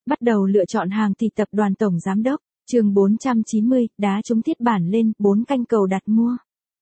Bắt đầu lựa chọn hàng thì tập đoàn tổng giám đốc, chương 490, đá trúng thiết bản lên, 4 canh cầu đặt mua.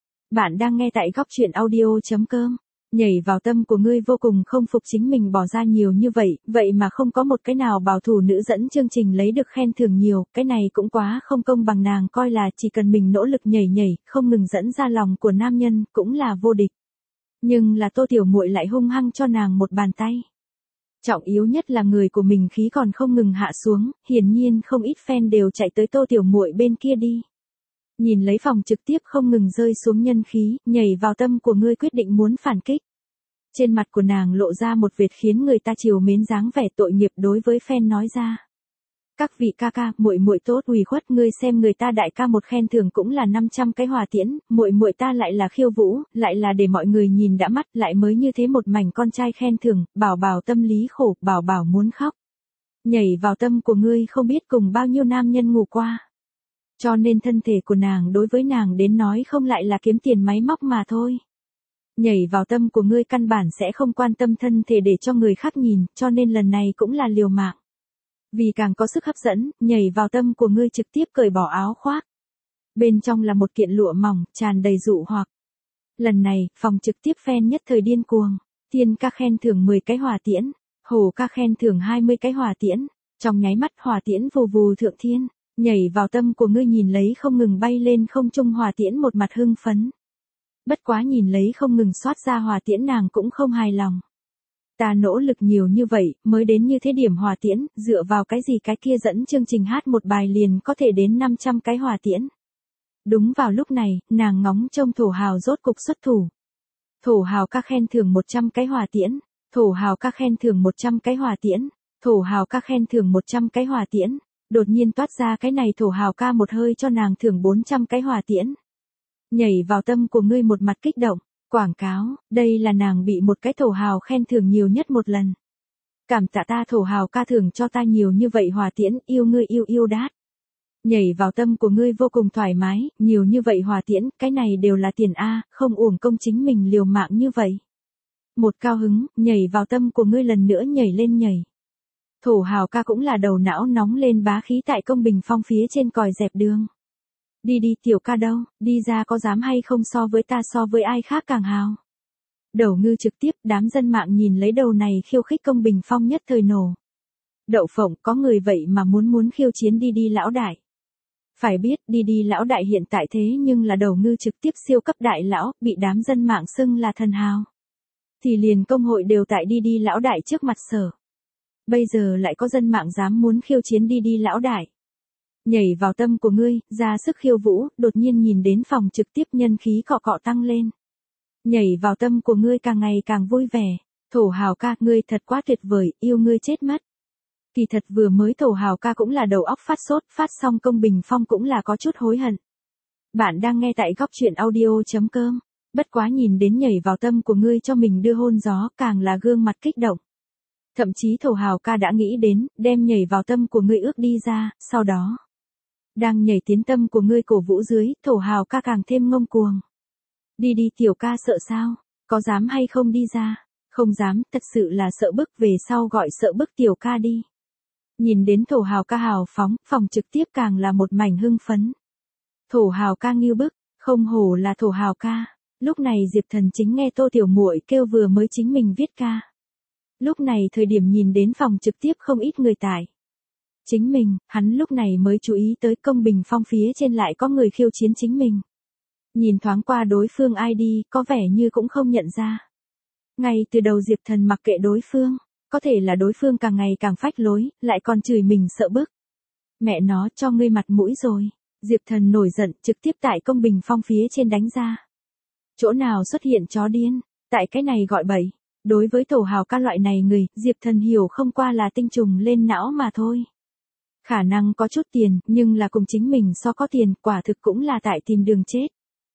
Bạn đang nghe tại góc truyện audio.com. Nhảy vào tâm của ngươi vô cùng không phục chính mình bỏ ra nhiều như vậy mà không có một cái nào bảo thủ nữ dẫn chương trình lấy được khen thưởng nhiều, cái này cũng quá không công bằng, nàng coi là chỉ cần mình nỗ lực nhảy, không ngừng dẫn ra lòng của nam nhân, cũng là vô địch. Nhưng là Tô Tiểu Muội lại hung hăng cho nàng một bàn tay. Trọng yếu nhất là người của mình khí còn không ngừng hạ xuống, hiển nhiên không ít fan đều chạy tới Tô Tiểu Muội bên kia đi. Nhìn lấy phòng trực tiếp không ngừng rơi xuống nhân khí, nhảy vào tâm của ngươi quyết định muốn phản kích. Trên mặt của nàng lộ ra một vệt khiến người ta trìu mến dáng vẻ tội nghiệp đối với fan nói ra. Các vị ca ca, muội tốt ủy khuất, ngươi xem người ta đại ca một khen thưởng cũng là 500 cái hỏa tiễn, muội ta lại là khiêu vũ, lại là để mọi người nhìn đã mắt, lại mới như thế một mảnh con trai khen thưởng, bảo tâm lý khổ, bảo muốn khóc. Nhảy vào tâm của ngươi không biết cùng bao nhiêu nam nhân ngủ qua. Cho nên thân thể của nàng đối với nàng đến nói không lại là kiếm tiền máy móc mà thôi. Nhảy vào tâm của ngươi căn bản sẽ không quan tâm thân thể để cho người khác nhìn, cho nên lần này cũng là liều mạng. Vì càng có sức hấp dẫn, nhảy vào tâm của ngươi trực tiếp cởi bỏ áo khoác. Bên trong là một kiện lụa mỏng, tràn đầy dụ hoặc. Lần này, phòng trực tiếp fan nhất thời điên cuồng. Thiên ca khen thưởng 10 cái hỏa tiễn, Hồ ca khen thưởng 20 cái hỏa tiễn. Trong nháy mắt hỏa tiễn vù thượng thiên, nhảy vào tâm của ngươi nhìn lấy không ngừng bay lên không trung hỏa tiễn một mặt hưng phấn. Bất quá nhìn lấy không ngừng xoát ra hỏa tiễn nàng cũng không hài lòng. Ta nỗ lực nhiều như vậy, mới đến như thế điểm hỏa tiễn, dựa vào cái gì cái kia dẫn chương trình hát một bài liền có thể đến 500 cái hỏa tiễn. Đúng vào lúc này, nàng ngóng trông Thổ Hào rốt cục xuất thủ. Thổ Hào ca khen thưởng 100 cái hỏa tiễn, Thổ Hào ca khen thưởng 100 cái hỏa tiễn, Thổ Hào ca khen thưởng 100 cái hỏa tiễn. Đột nhiên toát ra cái này Thổ Hào ca một hơi cho nàng thưởng 400 cái hỏa tiễn. Nhảy vào tâm của ngươi một mặt kích động. Quảng cáo, đây là nàng bị một cái Thổ Hào khen thưởng nhiều nhất một lần. Cảm tạ ta Thổ Hào ca thưởng cho ta nhiều như vậy hỏa tiễn, yêu ngươi yêu đát. Nhảy vào tâm của ngươi vô cùng thoải mái, nhiều như vậy hỏa tiễn, cái này đều là tiền A, không uổng công chính mình liều mạng như vậy. Một cao hứng, nhảy vào tâm của ngươi lần nữa nhảy lên nhảy. Thổ Hào ca cũng là đầu não nóng lên bá khí tại công bình phong phía trên còi dẹp đường. Đi tiểu ca đâu, đi ra có dám hay không so với ta so với ai khác càng hào. Đầu ngư trực tiếp, đám dân mạng nhìn lấy đầu này khiêu khích công bình phong nhất thời nổ. Đậu phộng, có người vậy mà muốn khiêu chiến đi lão đại. Phải biết đi lão đại hiện tại thế nhưng là đầu ngư trực tiếp siêu cấp đại lão, bị đám dân mạng xưng là thần hào. Thì liền công hội đều tại đi lão đại trước mặt sở. Bây giờ lại có dân mạng dám muốn khiêu chiến đi lão đại. Nhảy vào tâm của ngươi, ra sức khiêu vũ, đột nhiên nhìn đến phòng trực tiếp nhân khí cọ tăng lên. Nhảy vào tâm của ngươi càng ngày càng vui vẻ. Thổ Hào ca, ngươi thật quá tuyệt vời, yêu ngươi chết mất. Kỳ thật vừa mới Thổ Hào ca cũng là đầu óc phát sốt, phát xong công bình phong cũng là có chút hối hận. Bạn đang nghe tại góc truyện audio.com. Bất quá nhìn đến nhảy vào tâm của ngươi cho mình đưa hôn gió, càng là gương mặt kích động. Thậm chí Thổ Hào ca đã nghĩ đến, đem nhảy vào tâm của ngươi ước đi ra, sau đó. Đang nhảy tiến tâm của ngươi cổ vũ dưới, Thổ Hào ca càng thêm ngông cuồng. Đi tiểu ca sợ sao? Có dám hay không đi ra? Không dám, thật sự là sợ bức, về sau gọi sợ bức tiểu ca đi. Nhìn đến Thổ Hào ca hào phóng, phòng trực tiếp càng là một mảnh hưng phấn. Thổ Hào ca nghiêu bức, không hổ là Thổ Hào ca. Lúc này Diệp Thần chính nghe Tô Tiểu Muội kêu vừa mới chính mình viết ca. Lúc này thời điểm nhìn đến phòng trực tiếp không ít người tải. Chính mình, hắn lúc này mới chú ý tới công bình phong phía trên lại có người khiêu chiến chính mình. Nhìn thoáng qua đối phương ID, có vẻ như cũng không nhận ra. Ngay từ đầu Diệp Thần mặc kệ đối phương, có thể là đối phương càng ngày càng phách lối, lại còn chửi mình sợ bức. Mẹ nó cho ngươi mặt mũi rồi. Diệp Thần nổi giận trực tiếp tại công bình phong phía trên đánh ra. Chỗ nào xuất hiện chó điên, tại cái này gọi bậy. Đối với Thổ Hào ca loại này người, Diệp Thần hiểu không qua là tinh trùng lên não mà thôi. Khả năng có chút tiền, nhưng là cùng chính mình so có tiền, quả thực cũng là tại tìm đường chết.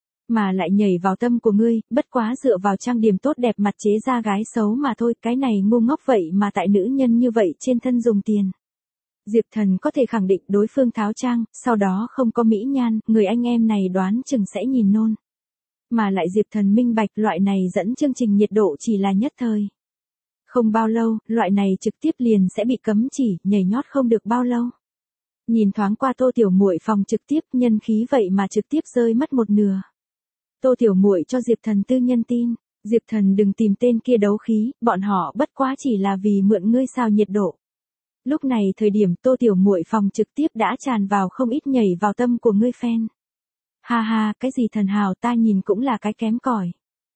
Mà lại nhảy vào tâm của ngươi, bất quá dựa vào trang điểm tốt đẹp mặt chế ra gái xấu mà thôi, cái này ngu ngốc vậy mà tại nữ nhân như vậy trên thân dùng tiền. Diệp Thần có thể khẳng định đối phương tháo trang, sau đó không có mỹ nhan, người anh em này đoán chừng sẽ nhìn nôn. Mà lại Diệp Thần minh bạch loại này dẫn chương trình nhiệt độ chỉ là nhất thời. Không bao lâu, loại này trực tiếp liền sẽ bị cấm chỉ, nhảy nhót không được bao lâu. Nhìn thoáng qua Tô Tiểu Muội phòng trực tiếp, nhân khí vậy mà trực tiếp rơi mất một nửa. Tô Tiểu Muội cho Diệp Thần tư nhân tin, Diệp Thần đừng tìm tên kia đấu khí, bọn họ bất quá chỉ là vì mượn ngươi sao nhiệt độ. Lúc này thời điểm Tô Tiểu Muội phòng trực tiếp đã tràn vào không ít nhảy vào tâm của ngươi fan. Ha ha, cái gì thần hào ta nhìn cũng là cái kém cỏi.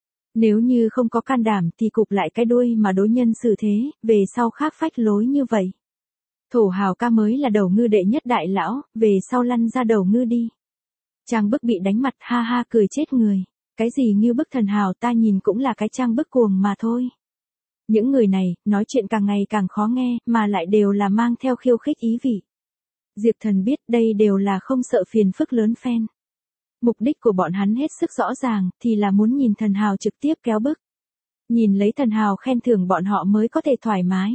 Nếu như không có can đảm thì cụp lại cái đuôi mà đối nhân xử thế, về sau khác phách lối như vậy. Thổ hào ca mới là đầu ngư đệ nhất đại lão, về sau lăn ra đầu ngư đi. Trang bức bị đánh mặt ha ha cười chết người. Cái gì như bức thần hào ta nhìn cũng là cái trang bức cuồng mà thôi. Những người này, nói chuyện càng ngày càng khó nghe, mà lại đều là mang theo khiêu khích ý vị. Diệp Thần biết đây đều là không sợ phiền phức lớn fan. Mục đích của bọn hắn hết sức rõ ràng, thì là muốn nhìn thần hào trực tiếp kéo bức. Nhìn lấy thần hào khen thưởng bọn họ mới có thể thoải mái.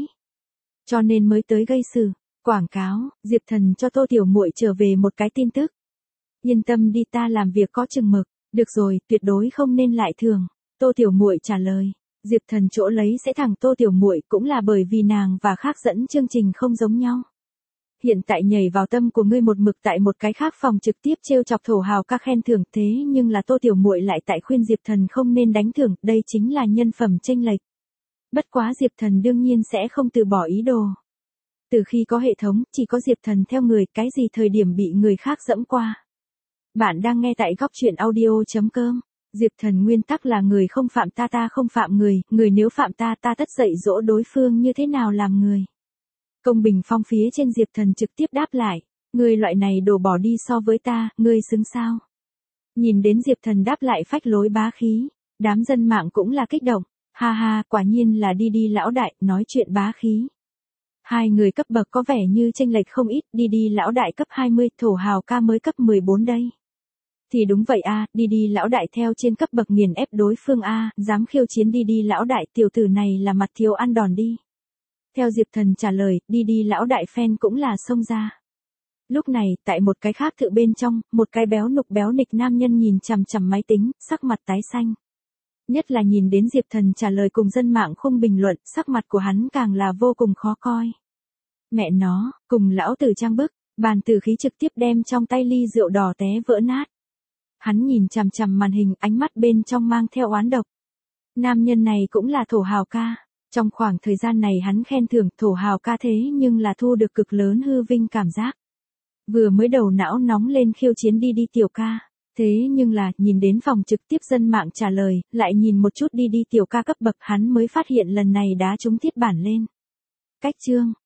Cho nên mới tới gây sự. Quảng cáo, Diệp Thần cho Tô Tiểu Muội trở về một cái tin tức. Yên tâm đi, ta làm việc có chừng mực. Được rồi, tuyệt đối không nên lại thường. Tô Tiểu Muội trả lời. Diệp Thần chỗ lấy sẽ thẳng Tô Tiểu Muội cũng là bởi vì nàng và khác dẫn chương trình không giống nhau. Hiện tại nhảy vào tâm của ngươi một mực tại một cái khác phòng trực tiếp trêu chọc thổ hào ca khen thưởng, thế nhưng là Tô Tiểu Muội lại tại khuyên Diệp Thần không nên đánh thưởng, đây chính là nhân phẩm chênh lệch. Bất quá Diệp Thần đương nhiên sẽ không từ bỏ ý đồ. Từ khi có hệ thống, chỉ có Diệp Thần theo người, cái gì thời điểm bị người khác dẫm qua. Bạn đang nghe tại góc truyện audio.com. Diệp Thần nguyên tắc là người không phạm ta, ta không phạm người, người nếu phạm ta, ta tất dạy dỗ đối phương như thế nào làm người. Công bình phong phía trên Diệp Thần trực tiếp đáp lại, ngươi loại này đổ bỏ đi so với ta, ngươi xứng sao? Nhìn đến Diệp Thần đáp lại phách lối bá khí, đám dân mạng cũng là kích động, ha ha, quả nhiên là đi lão đại, nói chuyện bá khí. Hai người cấp bậc có vẻ như chênh lệch không ít, đi lão đại cấp 20, thổ hào ca mới cấp 14 đây. Thì đúng vậy a, đi lão đại theo trên cấp bậc nghiền ép đối phương a, dám khiêu chiến đi lão đại, tiểu tử này là mặt thiếu ăn đòn đi. Theo Diệp Thần trả lời, đi lão đại fan cũng là xông ra. Lúc này, tại một cái khác thự bên trong, một cái béo nịch nam nhân nhìn chằm chằm máy tính, sắc mặt tái xanh. Nhất là nhìn đến Diệp Thần trả lời cùng dân mạng không bình luận, sắc mặt của hắn càng là vô cùng khó coi. Mẹ nó, cùng lão tử trang bức, bàn tử khí trực tiếp đem trong tay ly rượu đỏ té vỡ nát. Hắn nhìn chằm chằm màn hình, ánh mắt bên trong mang theo oán độc. Nam nhân này cũng là thổ hào ca. Trong khoảng thời gian này hắn khen thưởng thổ hào ca thế nhưng là thu được cực lớn hư vinh cảm giác. Vừa mới đầu não nóng lên khiêu chiến đi tiểu ca. Thế nhưng là, nhìn đến phòng trực tiếp dân mạng trả lời, lại nhìn một chút đi tiểu ca cấp bậc, hắn mới phát hiện lần này đá trúng thiết bản lên. Cách chương.